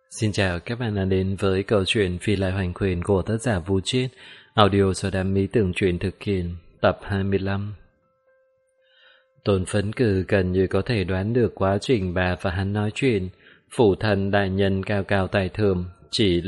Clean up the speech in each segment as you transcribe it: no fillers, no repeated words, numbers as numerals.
Xin chào các bạn đã đến với câu chuyện Phi Lại Hoành Quyền của tác giả Vũ Chiết, audio do Đam Mỹ Tưởng Truyện thực hiện, tập 25. Tôn Phấn Cử gần như có thể đoán được quá trình bà và hắn nói chuyện. Phủ thần đại nhân cao cao tài thườm, chỉ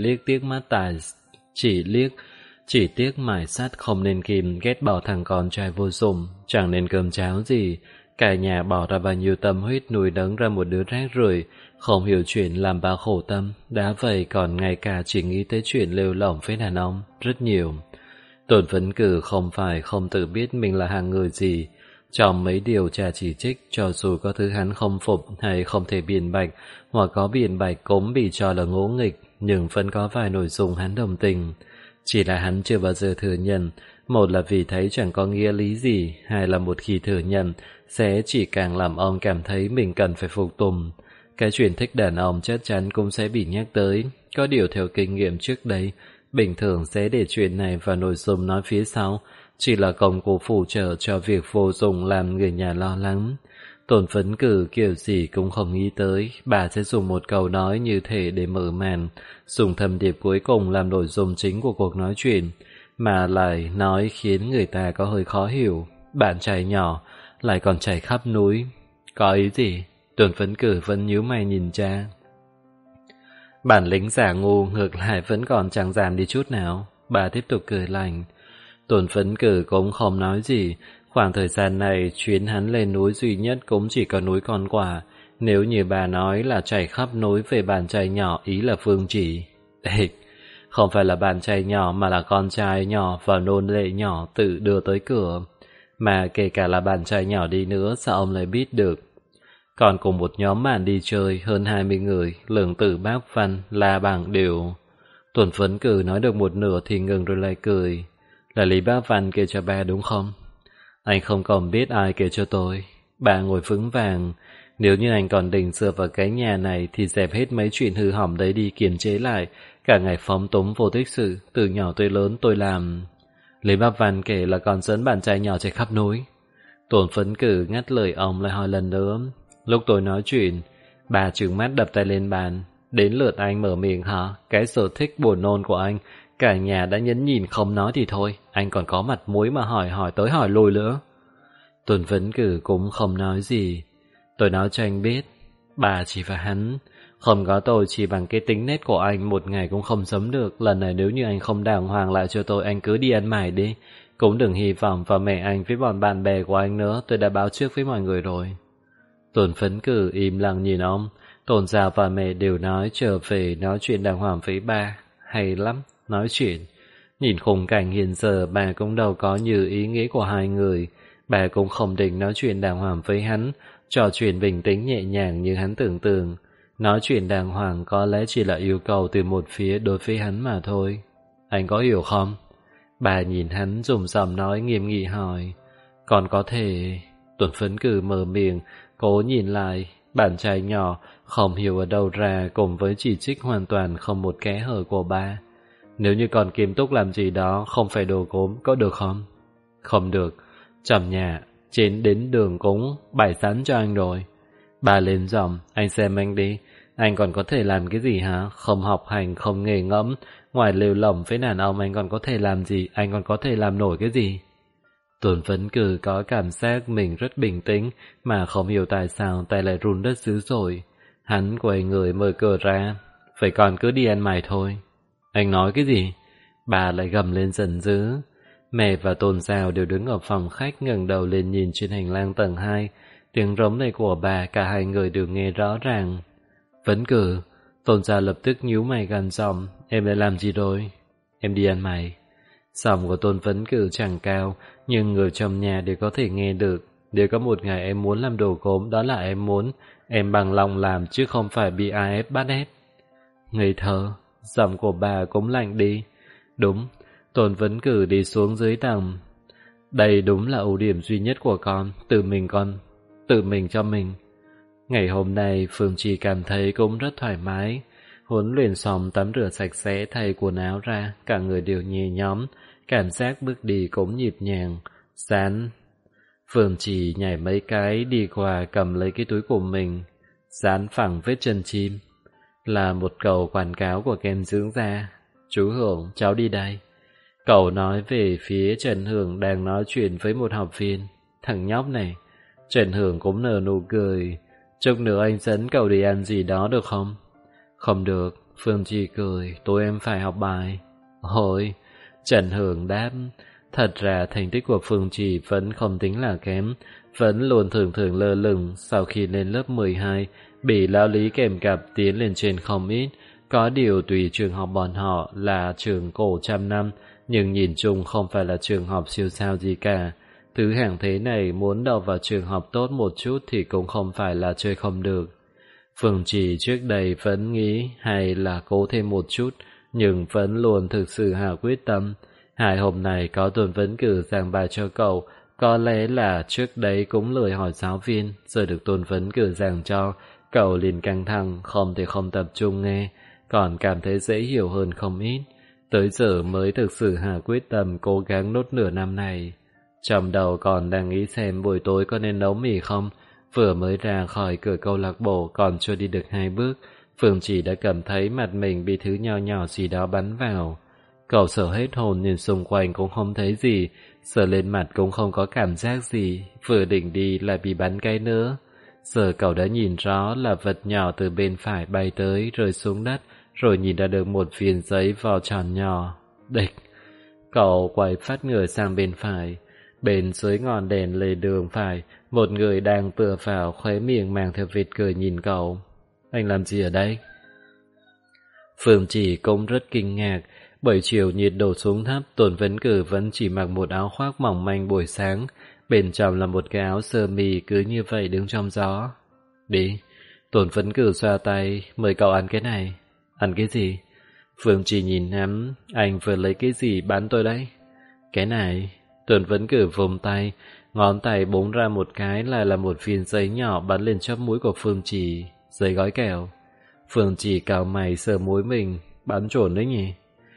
tiếc mài sắt không nên kìm, ghét bỏ thằng con trai vô dụng, chẳng nên cơm cháo gì. Cả nhà bỏ ra bao nhiêu tâm huyết nuôi nấng ra một đứa rác rưởi, không hiểu chuyện làm bao khổ tâm, đã vậy còn ngay cả chỉ nghĩ tới chuyện lêu lỏng với đàn ông, rất nhiều. Tôn Phấn Cử không phải không tự biết mình là hạng người gì. Trong mấy điều cha chỉ trích, cho dù có thứ hắn không phục hay không thể biện bạch, hoặc có biện bạch cũng bị cho là ngỗ nghịch, nhưng vẫn có vài nội dung hắn đồng tình. Chỉ là hắn chưa bao giờ thừa nhận, một là vì thấy chẳng có nghĩa lý gì, hai là một khi thừa nhận, sẽ chỉ càng làm ông cảm thấy mình cần phải phục tùng. Cái chuyện thích đàn ông chắc chắn cũng sẽ bị nhắc tới, có điều theo kinh nghiệm trước đây, bình thường sẽ để chuyện này vào nội dung nói phía sau, chỉ là công cụ phụ trợ cho việc vô dụng làm người nhà lo lắng. Tôn Phấn Cử kiểu gì cũng không nghĩ tới, bà sẽ dùng một câu nói như thế để mở màn, dùng thâm điệp cuối cùng làm nội dung chính của cuộc nói chuyện, mà lại nói khiến người ta có hơi khó hiểu. Bạn trai nhỏ, lại còn chạy khắp núi. Có ý gì? Tôn Phấn Cử vẫn nhíu mày nhìn cha. Bản lĩnh giả ngu ngược lại vẫn còn chẳng giảm đi chút nào. Bà tiếp tục cười lạnh. Tôn Phấn Cử cũng không nói gì. Khoảng thời gian này chuyến hắn lên núi duy nhất cũng chỉ có núi Con Quả. Nếu như bà nói là chạy khắp núi về bạn trai nhỏ, ý là Phương Chỉ. Không phải là bạn trai nhỏ mà là con trai nhỏ và nôn lệ nhỏ tự đưa tới cửa. Mà kể cả là bạn trai nhỏ đi nữa, sao ông lại biết được? Còn cùng một nhóm bạn đi chơi hơn 20 người, Lượng Tử, Bác Văn, La Bảng đều. Tôn Phấn Cử nói được một nửa thì ngừng rồi lại cười. Là Lý Bác Văn kể cho ba đúng không? Anh không còn biết ai kể cho tôi. Bà ngồi vững vàng. Nếu như anh còn định dựa vào cái nhà này thì dẹp hết mấy chuyện hư hỏng đấy đi, kiềm chế lại. Cả ngày phóng túng vô tích sự, từ nhỏ tới lớn tôi làm. Lý Bác Văn kể là còn dẫn bạn trai nhỏ chạy khắp núi. Tôn Phấn Cử ngắt lời ông lại hỏi lần nữa. Lúc tôi nói chuyện, bà trừng mắt đập tay lên bàn. Đến lượt anh mở miệng hả? Cái sở thích buồn nôn của anh, cả nhà đã nhấn nhìn không nói thì thôi, anh còn có mặt mũi mà hỏi tới hỏi lui nữa. Tôn Phấn Cử cũng không nói gì. Tôi nói cho anh biết, bà chỉ và hắn, không có tôi chỉ bằng cái tính nết của anh một ngày cũng không sống được. Lần này nếu như anh không đàng hoàng lại cho tôi, anh cứ đi ăn mày đi. Cũng đừng hy vọng vào mẹ anh với bọn bạn bè của anh nữa, tôi đã báo trước với mọi người rồi. Tôn Phấn Cử im lặng nhìn ông. Tôn gia và mẹ đều nói trở về nói chuyện đàng hoàng với ba. Hay lắm, nói chuyện. Nhìn khung cảnh hiện giờ bà cũng đâu có như ý nghĩa của hai người. Bà cũng không định nói chuyện đàng hoàng với hắn, trò chuyện bình tĩnh nhẹ nhàng như hắn tưởng tượng. Nói chuyện đàng hoàng có lẽ chỉ là yêu cầu từ một phía đối với hắn mà thôi. Anh có hiểu không? Bà nhìn hắn dùng giọng nói nghiêm nghị hỏi. Còn có thể... Tôn Phấn Cử mở miệng, cố nhìn lại. Bạn trai nhỏ không hiểu ở đâu ra, cùng với chỉ trích hoàn toàn không một kẽ hở của ba. Nếu như còn nghiêm túc làm gì đó, không phải đồ gốm, có được không? Không được. Trong nhà, trên đến đường cũng bày sẵn cho anh rồi. Bà lên giọng, anh xem anh đi. Anh còn có thể làm cái gì hả? Không học hành, không nghề ngẫm. Ngoài lêu lỏng với đàn ông anh còn có thể làm gì? Anh còn có thể làm nổi cái gì? Tôn Phấn Cử có cảm giác mình rất bình tĩnh, mà không hiểu tại sao tay lại run rất dữ dội. Hắn quay người mở cửa ra. Vậy còn cứ đi ăn mày thôi. Anh nói cái gì? Bà lại gầm lên giận dữ. Mẹ và Tôn Giao đều đứng ở phòng khách ngẩng đầu lên nhìn trên hành lang tầng 2. Tiếng rống này của bà cả hai người đều nghe rõ ràng. Phấn Cử. Tôn Giao lập tức nhíu mày gằn giọng. Em đã làm gì rồi? Em đi ăn mày. Giọng của Tôn Phấn Cử chẳng cao, nhưng người trong nhà đều có thể nghe được. Nếu có một ngày em muốn làm đồ gốm, đó là em muốn. Em bằng lòng làm chứ không phải bị ai ép bắt ép. Ngây thơ. Giọng của bà cũng lạnh đi. Đúng. Tôn Phấn Cử đi xuống dưới tầng. Đây đúng là ưu điểm duy nhất của con. Tự mình cho mình. Ngày hôm nay Phương Trì cảm thấy cũng rất thoải mái. Huấn luyện xong tắm rửa sạch sẽ, thay quần áo ra, cả người đều nhẹ nhõm, cảm giác bước đi cũng nhịp nhàng. Dán. Phương Trì nhảy mấy cái đi qua cầm lấy cái túi của mình, dán phẳng vết chân chim. là một câu quảng cáo của kem dưỡng da. Chú Hưởng, cháu đi đây. Cậu nói về phía Trần Hưởng đang nói chuyện với một học viên. Thằng nhóc này. Trần Hưởng cũng nở nụ cười. Chút nữa anh dẫn cậu đi ăn gì đó được không? Không được, Phương Trì cười, tối em phải học bài. Ôi, Trần Hưởng đáp. Thật ra thành tích của Phương Trì vẫn không tính là kém, vẫn luôn thường thường lơ lửng. Sau khi lên lớp 12, bị lão Lý kèm cặp tiến lên trên không ít. Có điều tùy trường học bọn họ là trường cổ trăm năm, nhưng nhìn chung không phải là trường học siêu sao gì cả. Thứ hạng thế này muốn đậu vào trường học tốt một chút thì cũng không phải là chơi không được. Phương Trì trước đây vẫn nghĩ hay là cố thêm một chút, nhưng vẫn luôn thực sự hạ quyết tâm. Hai hôm nay có tuần vấn cử giảng bài cho cậu, có lẽ là trước đấy cũng lười hỏi giáo viên, giờ được tuần vấn cử giảng cho, cậu liền căng thẳng, không thể không tập trung nghe, còn cảm thấy dễ hiểu hơn không ít. Tới giờ mới thực sự hạ quyết tâm cố gắng nốt nửa năm này. Trong đầu còn đang nghĩ xem buổi tối có nên nấu mì không. Vừa mới ra khỏi cửa câu lạc bộ còn chưa đi được 2 bước, Phương Trì đã cảm thấy mặt mình bị thứ nho nhỏ gì đó bắn vào. Cậu sợ hết hồn nhìn xung quanh cũng không thấy gì, sờ lên mặt cũng không có cảm giác gì, vừa định đi lại bị bắn cái nữa. Giờ cậu đã nhìn rõ là vật nhỏ từ bên phải bay tới rơi xuống đất, rồi nhìn ra được một viên giấy vò tròn nhỏ. Địch! Cậu quay phát người sang bên phải. Bên dưới ngọn đèn lề đường phải, một người đang tựa vào, khóe miệng mang theo vệt cười nhìn cậu. Anh làm gì ở đây? Phương Trì cũng rất kinh ngạc, bởi chiều nhiệt độ xuống thấp, Tôn Vấn Cử vẫn chỉ mặc một áo khoác mỏng manh buổi sáng, bên trong là một cái áo sơ mi cứ như vậy đứng trong gió. Đi, Tôn Vấn Cử xoa tay, mời cậu ăn cái này. Ăn cái gì? Phương Trì nhìn hắn, anh vừa lấy cái gì bán tôi đấy? Cái này. Tôn Vấn Cử vùng tay, ngón tay búng ra một cái là một viên giấy nhỏ bắn lên chóp mũi của Phương Trì, giấy gói kẹo. Phương Trì cào mày sờ mũi mình, bắn chuẩn đấy nhỉ?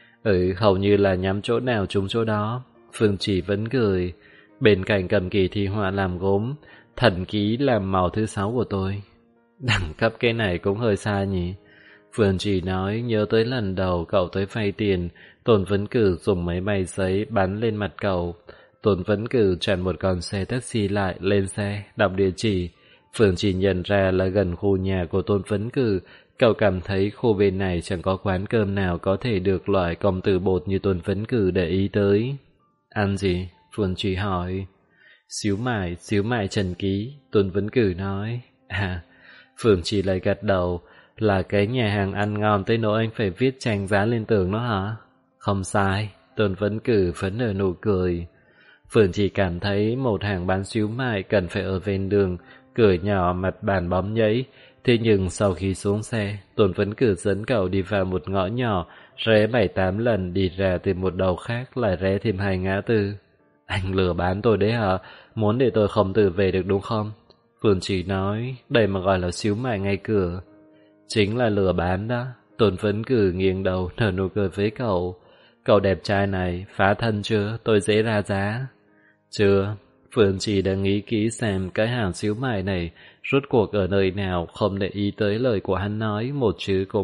Hầu như là nhắm chỗ nào trúng chỗ đó. Phương Trì vẫn cười. Bên cạnh cầm kỳ thi họa làm gốm, thần ký làm màu thứ 6 của tôi. Đẳng cấp cái này cũng hơi xa nhỉ? Phương Trì nói nhớ tới lần đầu cậu tới vay tiền, Tôn Vấn Cử dùng máy bay giấy bắn lên mặt cậu. Tôn Vấn Cử chặn một con xe taxi lại, lên xe, đọc địa chỉ. Phương Trì nhận ra là gần khu nhà của Tôn Vấn Cử. Cậu cảm thấy khu bên này chẳng có quán cơm nào có thể được loại công tử bột như Tôn Vấn Cử để ý tới. Ăn gì? Phương Trì hỏi. Xíu mại Trần Ký, Tôn Vấn Cử nói. À, Phương Trì lại gật đầu. Là cái nhà hàng ăn ngon tới nỗi anh phải viết tranh giá lên tường đó hả? Không sai, Tôn Vấn Cử vẫn nở nụ cười. Phương Trì cảm thấy một hàng bán xíu mại cần phải ở ven đường, cửa nhỏ mặt bàn bóng nhấy. Thế nhưng sau khi xuống xe, Tôn Vấn Cử dẫn cậu đi vào một ngõ nhỏ, rẽ 7-8 lần, đi ra từ một đầu khác lại rẽ thêm 2 ngã tư. Anh lừa bán tôi đấy hả? Muốn để tôi không tự về được đúng không? Phương Trì nói, đây mà gọi là xíu mại ngay cửa. Chính là lừa bán đó. Tôn Vấn Cử nghiêng đầu nở nụ cười với cậu. Cậu đẹp trai này, phá thân chưa? Tôi dễ ra giá. Chưa. Phương Trì đang nghĩ kỹ xem cái hàng xíu mại này rốt cuộc ở nơi nào, không để ý tới lời của hắn nói, một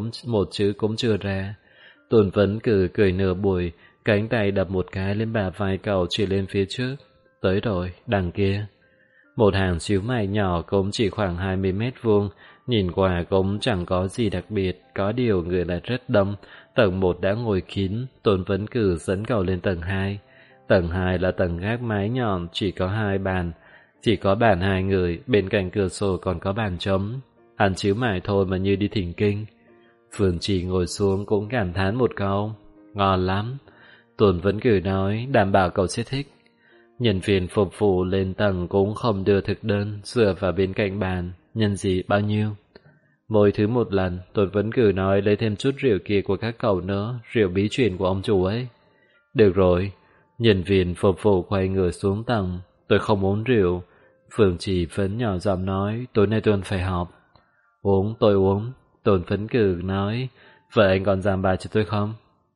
chữ cũng chưa ra. Tôn Vấn Cử cười nửa buổi, cánh tay đập một cái lên bả vai cậu chỉ lên phía trước. Tới rồi, đằng kia. Một hàng xíu mại nhỏ cũng chỉ khoảng 20 mét vuông, nhìn qua cũng chẳng có gì đặc biệt, có điều người lại rất đông. Tầng 1 đã ngồi kín, Tôn Vấn Cử dẫn cậu lên tầng 2. Tầng 2 là tầng gác mái nhọn, chỉ có 2 bàn. Chỉ có bàn 2 người, bên cạnh cửa sổ còn có bàn trống. Ăn xíu mại thôi mà như đi thỉnh kinh. Phương Trì ngồi xuống cũng cảm thán một câu. Ngon lắm. Tôn Vấn Cử nói, đảm bảo cậu sẽ thích. Nhân viên phục vụ lên tầng cũng không đưa thực đơn, dựa vào bên cạnh bàn. Nhân gì bao nhiêu? Mỗi thứ một lần, Tôn Vấn Cử nói lấy thêm chút rượu kia của các cậu nữa, rượu bí truyền của ông chủ ấy. Được rồi. Nhân viên phục vụ quay người xuống tầng. Tôi không uống rượu. Phương Trì vẫn nhỏ giọng nói, tối nay tôi phải họp. Uống, tôi uống. Tôn Vấn Cử nói, vậy anh còn giảm bài cho tôi không?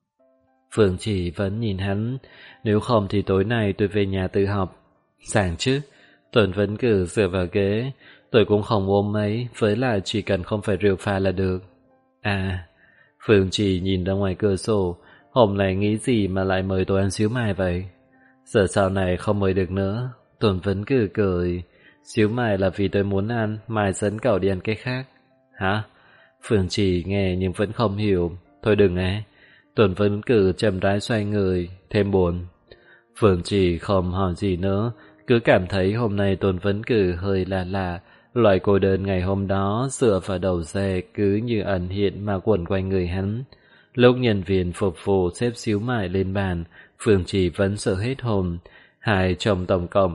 Phương Trì vẫn nhìn hắn, nếu không thì tối nay tôi về nhà tự học. Sảng chứ. Tôn Vấn Cử dựa vào ghế, tôi cũng không uống mấy, với lại chỉ cần không phải rượu pha là được. À, Phương Trì nhìn ra ngoài cửa sổ, hôm nay nghĩ gì mà lại mời tôi ăn xíu mại vậy? Giờ sau này không mời được nữa. Tôn Vấn cười. Xíu mại là vì tôi muốn ăn, mai dẫn cậu đi ăn cái khác. Hả? Phương Trì nghe nhưng vẫn không hiểu. Thôi đừng ấy. Tôn Vấn chậm rãi xoay người, thêm buồn. Phương Trì không hỏi gì nữa, cứ cảm thấy hôm nay Tôn Vấn hơi lạ. Loại cô đơn ngày hôm đó dựa vào đầu xe cứ như ẩn hiện mà quẩn quanh người hắn. Lúc nhân viên phục vụ xếp xíu mại lên bàn, Phương Trì vẫn sợ hết hồn. Hai chồng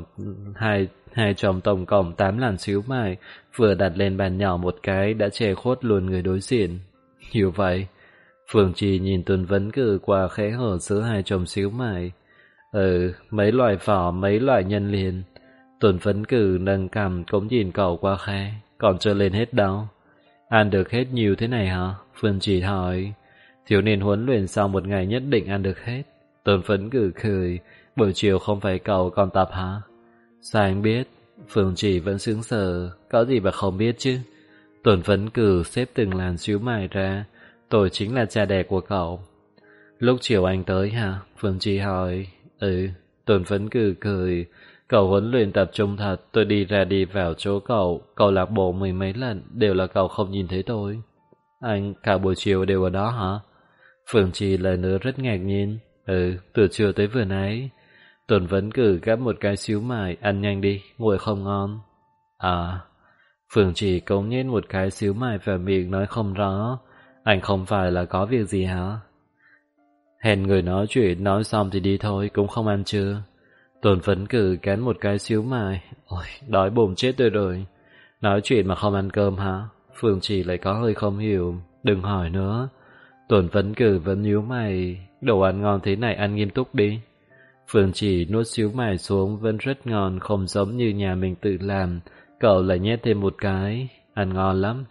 tổng cộng 8 làn xíu mại vừa đặt lên bàn nhỏ một cái đã che khuất luôn người đối diện. Như vậy, Phương Trì nhìn Tôn Vấn qua khẽ hở giữa hai chồng xíu mại. Mấy loại vỏ, mấy loại nhân liền. Tôn Vấn nâng cằm cũng nhìn cậu qua khe, còn chưa lên hết đâu. Ăn được hết nhiều thế này hả? Phương Trì hỏi. Thiếu niên huấn luyện sau một ngày nhất định ăn được hết. Tôn Vấn cười. Buổi chiều không phải cậu còn tập hả? Sao anh biết? Phương Trì vẫn sững sờ. Có gì mà không biết chứ? Tôn Vấn xếp từng làn xíu mại ra. Tôi chính là cha đẻ của cậu. Lúc chiều anh tới hả? Phương Trì hỏi. Tôn Vấn cười. Cậu huấn luyện tập trung thật. Tôi đi ra đi vào chỗ cậu lạc bộ 10 mấy lần, đều là cậu không nhìn thấy tôi. Anh cả buổi chiều đều ở đó hả? Phương Trì lần nữa rất ngạc nhiên. Từ trưa tới vừa nãy. Tôn Vấn gắp một cái xíu mại. Ăn nhanh đi, nguội không ngon. À. Phương Trì cũng nhét một cái xíu mại vào miệng nói không rõ. Anh không phải là có việc gì hả? Hẹn người nói chuyện, nói xong thì đi thôi, cũng không ăn chưa? Tôn Vấn cắn một cái xíu mại. Ôi, đói bụng chết tôi rồi. Nói chuyện mà không ăn cơm hả? Phương Trì lại có hơi không hiểu. Đừng hỏi nữa. Tôn Vấn vẫn nhíu mày. Đồ ăn ngon thế này ăn nghiêm túc đi. Phương Trì nuốt xíu mại xuống, vẫn rất ngon, không giống như nhà mình tự làm. Cậu lại nhét thêm một cái. Ăn ngon lắm.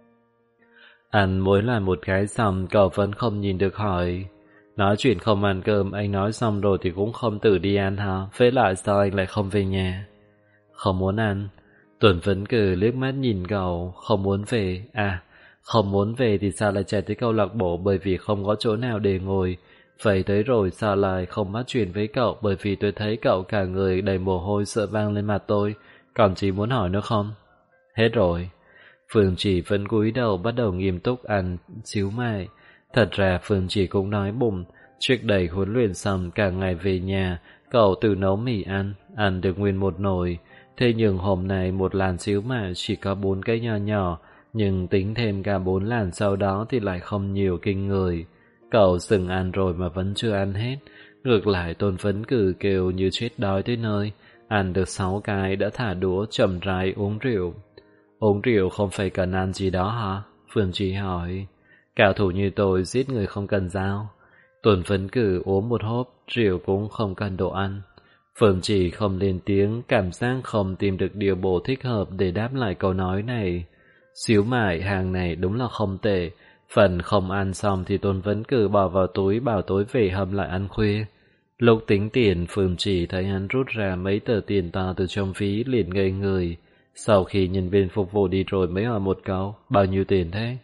Ăn mỗi lần một cái xong, cậu vẫn không nhìn được hỏi. Nói chuyện không ăn cơm, anh nói xong rồi thì cũng không tự đi ăn hả? Với lại sao anh lại không về nhà? Không muốn ăn. Tuấn Vấn liếc mắt nhìn cậu. Không muốn về. À, không muốn về thì sao lại chạy tới câu lạc bộ bởi vì không có chỗ nào để ngồi. Vậy tới rồi sao lại không bắt chuyện với cậu bởi vì tôi thấy cậu cả người đầy mồ hôi sợ vang lên mặt tôi. Còn chỉ muốn hỏi nữa không? Hết rồi. Phương Trì vẫn cúi đầu bắt đầu nghiêm túc ăn xíu mại. Thật ra Phương Trì cũng nói bụng. Trước đây huấn luyện xong cả ngày về nhà, cậu tự nấu mì ăn được nguyên một nồi. Thế nhưng hôm nay một làn xíu mại chỉ có 4 cái nho nhỏ, nhưng tính thêm cả 4 làn sau đó thì lại không nhiều kinh người. Cậu từng ăn rồi mà vẫn chưa ăn hết. Ngược lại Tôn Vấn kêu như chết đói tới nơi. Ăn được 6 cái đã thả đũa chậm rãi uống rượu. Uống rượu không phải cần ăn gì đó hả? Phương Trì hỏi. Cao thủ như tôi giết người không cần dao. Tôn Vấn uống một hớp rượu cũng không cần đồ ăn. Phương Trì không lên tiếng, cảm giác không tìm được điều bổ thích hợp để đáp lại câu nói này. Xíu mại hàng này đúng là không tệ. Phần không ăn xong thì Tôn Vấn bỏ vào túi bảo tối về hầm lại ăn khuya. Lúc tính tiền, Phương Trì thấy hắn rút ra mấy tờ tiền to từ trong ví liền ngây người. Sau khi nhân viên phục vụ đi rồi mới hỏi một câu, bao nhiêu tiền thế?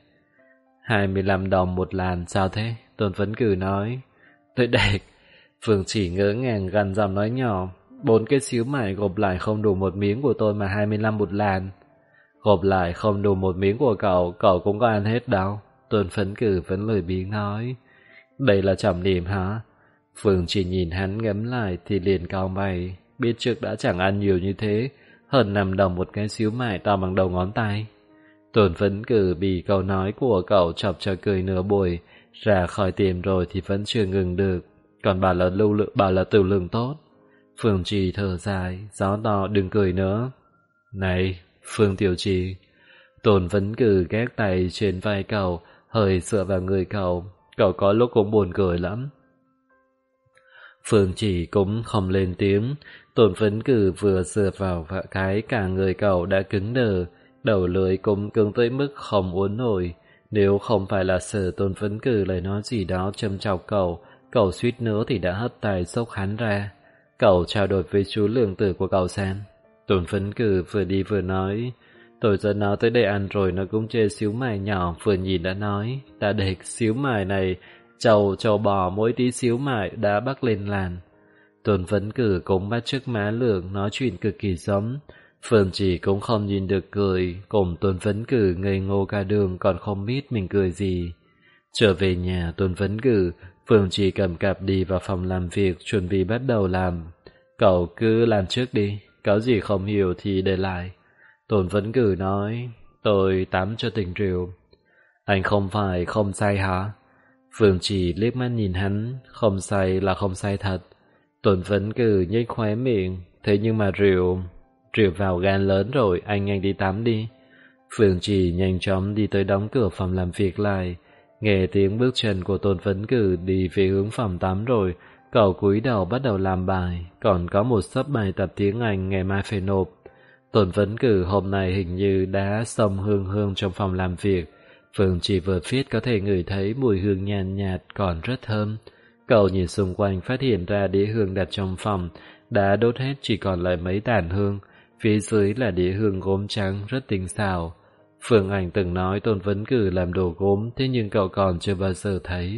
25 đồng một làn, sao thế? Tôn Vấn nói. Tôi đẹp. Phương Trì ngỡ ngàng gằn giọng nói nhỏ. 4 cái xíu mại gộp lại không đủ một miếng của tôi mà 25 một làn. Gộp lại không đủ một miếng của cậu cũng có ăn hết đâu. Tôn Vấn vẫn lười biếng nói. Đây là trọng điểm hả? Phương Trì nhìn hắn ngấm lại thì liền cau mày. Biết trước đã chẳng ăn nhiều như thế. Hơn 5 đồng một cái xíu mại to bằng đầu ngón tay. Tôn Vấn bị câu nói của cậu chọc cho cười nửa buổi. Ra khỏi tiệm rồi thì vẫn chưa ngừng được. Còn bảo là tiểu lượng tốt. Phương Trì thở dài. Gió to đừng cười nữa. Này Phương Tiểu Trì. Tôn Vấn gác tay trên vai cậu, hơi dựa vào người cậu. Cậu có lúc cũng buồn cười lắm. Phương Trì cũng không lên tiếng. Tôn Vấn vừa dựa vào cái cả người cậu đã cứng đờ. Đầu lưỡi cũng cứng tới mức không uốn nổi. Nếu không phải là sợ Tôn Vấn lại nói gì đó châm chọc cậu suýt nữa thì đã hất tay xốc hắn ra. Cậu trao đổi với chú lượng tử của cậu xem. Tôn Vấn vừa đi vừa nói. Tôi dẫn nó tới đây ăn rồi nó cũng chê xíu mài nhỏ, vừa nhìn đã nói, ta để xíu mài này, trầu bò mỗi tí xíu mài đã bắc lên làn. Tôn Vấn Cử cũng bắt chước má Lượng nói chuyện cực kỳ giống. Phương Chỉ cũng không nhìn được cười, cùng Tôn Vấn Cử ngây ngô cả đường còn không biết mình cười gì. Trở về nhà Tôn Vấn Cử, Phương Chỉ cầm cặp đi vào phòng làm việc chuẩn bị bắt đầu làm. Cậu cứ làm trước đi, có gì không hiểu thì để lại. Tôn Vấn Cử nói, tôi tắm cho tỉnh rượu. Anh không phải không say hả? Phương Chỉ liếc mắt nhìn hắn, không say là không say thật. Tôn Vấn Cử nhếch khóe miệng, thế nhưng mà rượu vào gan lớn rồi, anh nhanh đi tắm đi. Phương Chỉ nhanh chóng đi tới đóng cửa phòng làm việc lại, nghe tiếng bước chân của Tôn Vấn Cử đi về hướng phòng tắm rồi, cậu cúi đầu bắt đầu làm bài, còn có một xấp bài tập tiếng Anh ngày mai phải nộp. Tôn Vấn Cử hôm nay hình như đã xông hương trong phòng làm việc. Phương Chỉ vừa viết có thể ngửi thấy mùi hương nhàn nhạt còn rất thơm. Cậu nhìn xung quanh phát hiện ra đĩa hương đặt trong phòng đã đốt hết, chỉ còn lại mấy tàn hương. Phía dưới là đĩa hương gốm trắng rất tinh xảo. Phương Anh từng nói Tôn Vấn Cử làm đồ gốm, thế nhưng cậu còn chưa bao giờ thấy.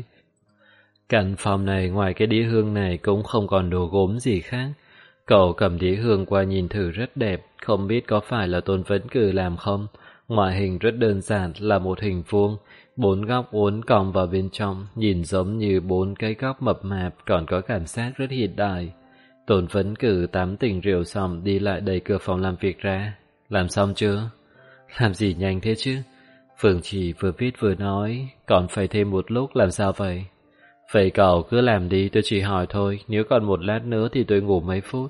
Căn phòng này ngoài cái đĩa hương này cũng không còn đồ gốm gì khác. Cậu cầm đĩa hương qua nhìn thử rất đẹp, không biết có phải là Tôn Vấn Cử làm không. Ngoại hình rất đơn giản là một hình vuông, 4 góc uốn cong vào bên trong, nhìn giống như 4 cái góc mập mạp, còn có cảm giác rất hiện đại. Tôn Vấn Cử tắm tỉnh rượu xong đi lại đẩy cửa phòng làm việc ra. Làm xong chưa? Làm gì nhanh thế chứ? Phương Chỉ vừa viết vừa nói, còn phải thêm một lúc làm sao vậy? Vậy cậu cứ làm đi, tôi chỉ hỏi thôi, nếu còn một lát nữa thì tôi ngủ mấy phút.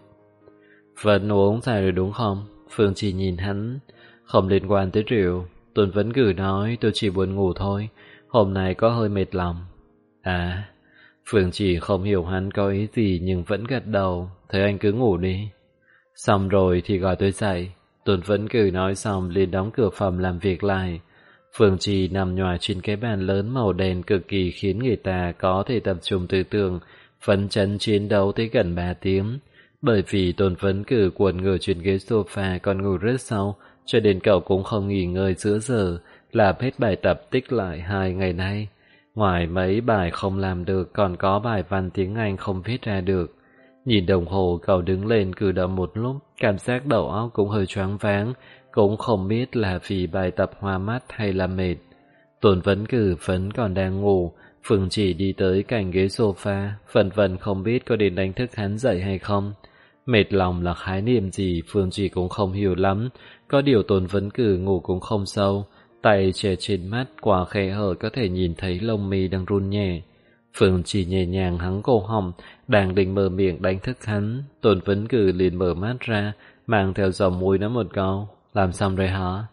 Vẫn uống dài rồi đúng không? Phương Chỉ nhìn hắn, không liên quan tới rượu. Tôn Vấn Cử nói tôi chỉ buồn ngủ thôi, hôm nay có hơi mệt lòng. À, Phương Chỉ không hiểu hắn có ý gì nhưng vẫn gật đầu, thế anh cứ ngủ đi. Xong rồi thì gọi tôi dậy. Tôn Vấn Cử nói xong liền đóng cửa phòng làm việc lại. Phương Chỉ nằm nhòi trên cái bàn lớn màu đen cực kỳ khiến người ta có thể tập trung tư tưởng, phấn chấn chiến đấu tới gần 3 tiếng. Bởi vì Tôn Vấn Cử cuộn người trên ghế sofa còn ngủ rất sâu, cho nên cậu cũng không nghỉ ngơi giữa giờ, làm hết bài tập tích lại 2 ngày nay. Ngoài mấy bài không làm được còn có bài văn tiếng Anh không viết ra được. Nhìn đồng hồ cậu đứng lên cử động một lúc, cảm giác đầu óc cũng hơi choáng váng, cũng không biết là vì bài tập hoa mắt hay là mệt. Tôn Vấn Cử vẫn còn đang ngủ, Phương Chỉ đi tới cạnh ghế sofa, phần vân không biết có đến đánh thức hắn dậy hay không. Mệt lòng là khái niệm gì Phương Chỉ cũng không hiểu lắm, có điều Tôn Vấn Cử ngủ cũng không sâu, tay che trên mắt qua khe hở có thể nhìn thấy lông mi đang run nhẹ. Phương Chỉ nhẹ nhàng hắng cổ họng, đang định mở miệng đánh thức hắn, Tôn Vấn Cử liền mở mắt ra, mang theo giọng mũi nói một câu, làm xong rồi hả?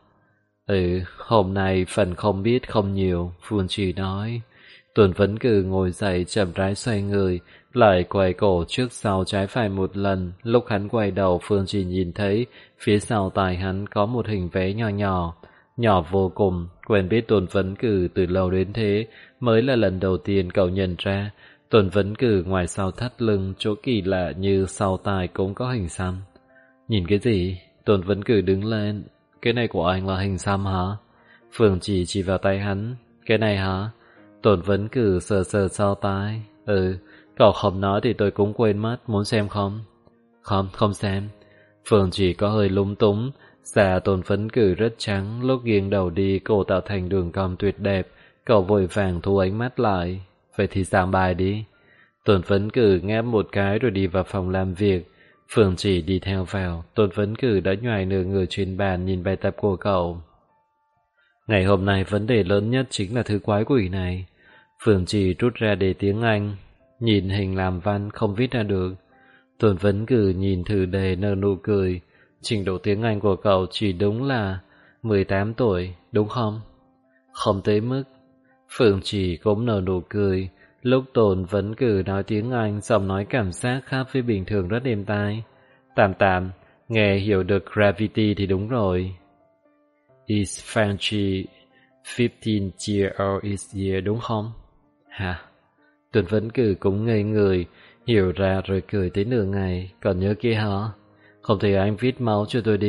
Hôm nay phần không biết không nhiều, Phương Chỉ nói. Tôn Vấn Cử ngồi dậy chậm rãi xoay người, lại quay cổ trước sau trái phải một lần. Lúc hắn quay đầu, Phương Chỉ nhìn thấy phía sau tai hắn có một hình vẽ nhỏ nhỏ, nhỏ vô cùng. Quen biết Tôn Vấn Cử từ lâu đến thế, mới là lần đầu tiên cậu nhận ra Tôn Vấn Cử ngoài sau thắt lưng, chỗ kỳ lạ như sau tai cũng có hình xăm. Nhìn cái gì? Tôn Vấn Cử đứng lên. Cái này của anh là hình xăm hả? Phương chỉ vào tay hắn. Cái này hả? Tôn Vấn Cử sờ sờ sau tai. Cậu không nói thì tôi cũng quên mất, muốn xem không? Không xem. Phương Chỉ có hơi lúng túng. Da Tôn Vấn Cử rất trắng, lúc nghiêng đầu đi cổ tạo thành đường cong tuyệt đẹp. Cậu vội vàng thu ánh mắt lại. Vậy thì giảng bài đi. Tôn Vấn Cử ngáp một cái rồi đi vào phòng làm việc. Phương Chỉ đi theo vào, Tôn Vấn Cử đã nhoài nửa người trên bàn nhìn bài tập của cậu. Ngày hôm nay vấn đề lớn nhất chính là thứ quái quỷ này. Phương Chỉ rút ra đề tiếng Anh, nhìn hình làm văn không viết ra được. Tôn Vấn Cử nhìn thử đề nở nụ cười. Trình độ tiếng Anh của cậu chỉ đúng là 18 tuổi, đúng không? Không tới mức. Phương Chỉ cũng nở nụ cười. Lúc Tôn Vấn Cử nói tiếng Anh, giọng nói cảm giác khác với bình thường rất êm tai. Tạm, nghe hiểu được gravity thì đúng rồi. Is Frenchy 15 year or is year đúng không? Hả? Tôn Vấn Cử cũng ngây người, hiểu ra rồi cười tới nửa ngày. Còn nhớ kia hả? Không thì anh viết máu cho tôi đi.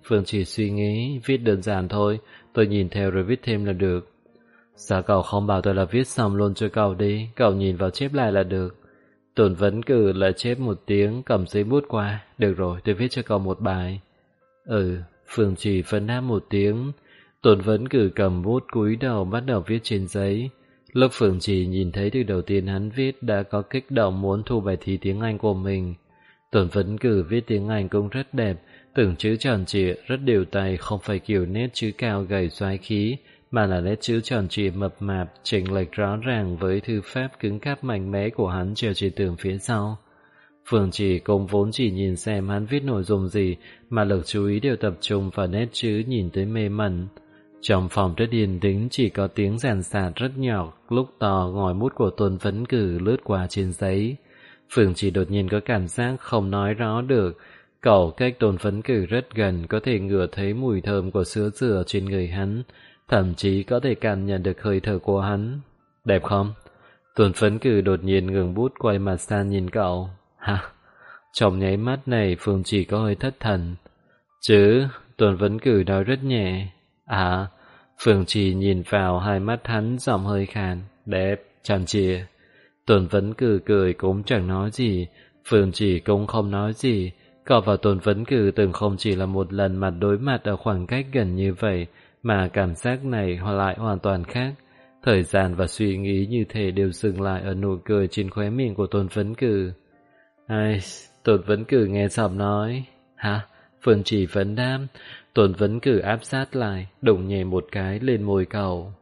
Phương Chỉ suy nghĩ, viết đơn giản thôi, tôi nhìn theo rồi viết thêm là được. Sao cậu không bảo tôi là viết xong luôn cho cậu đi, cậu nhìn vào chép lại là được. Tổn vấn cử là chép một tiếng, cầm giấy bút qua. Được rồi, tôi viết cho cậu một bài. Phương Chỉ phấn đáp một tiếng. Tổn vấn cử cầm bút cúi đầu bắt đầu viết trên giấy. Lúc Phương Chỉ nhìn thấy từ đầu tiên hắn viết đã có kích động muốn thu bài thi tiếng Anh của mình. Tổn vấn cử viết tiếng Anh cũng rất đẹp, từng chữ tròn trịa, rất đều tay, không phải kiểu nét chữ cao gầy xoái khí, mà là nét chữ tròn trịa mập mạp, chênh lệch rõ ràng với thư pháp cứng cáp mạnh mẽ của hắn treo trên tường phía sau. Phương Chỉ cũng vốn chỉ nhìn xem hắn viết nội dung gì, mà lực chú ý đều tập trung vào nét chữ nhìn tới mê mẩn. Trong phòng rất yên tĩnh, chỉ có tiếng ràn sạt rất nhỏ, lúc to ngòi bút của Tôn Vấn Cử lướt qua trên giấy. Phương Chỉ đột nhiên có cảm giác không nói rõ được. Cậu cách Tôn Vấn Cử rất gần, có thể ngửi thấy mùi thơm của sữa dừa trên người hắn, thậm chí có thể cảm nhận được hơi thở của hắn. Đẹp không? Tôn Vấn Cử đột nhiên ngừng bút, quay mặt sang nhìn cậu. Hả? Trong nháy mắt này Phương Chỉ có hơi thất thần. Chứ, Tôn Vấn Cử nói rất nhẹ. À, Phương Chỉ nhìn vào hai mắt hắn, giọng hơi khàn. Đẹp, tròn trịa. Tôn Vấn Cử cười cũng chẳng nói gì, Phương Chỉ cũng không nói gì. Cậu và Tôn Vấn Cử từng không chỉ là một lần mặt đối mặt ở khoảng cách gần như vậy, mà cảm giác này lại hoàn toàn khác. Thời gian và suy nghĩ như thể đều dừng lại ở nụ cười trên khóe miệng của Tôn Vấn Cử. Ai, Tôn Vấn Cử nghe giọng nói. Hả? Phương Chỉ vấn đáp. Tôn Vấn Cử áp sát lại, đụng nhẹ một cái lên môi cậu.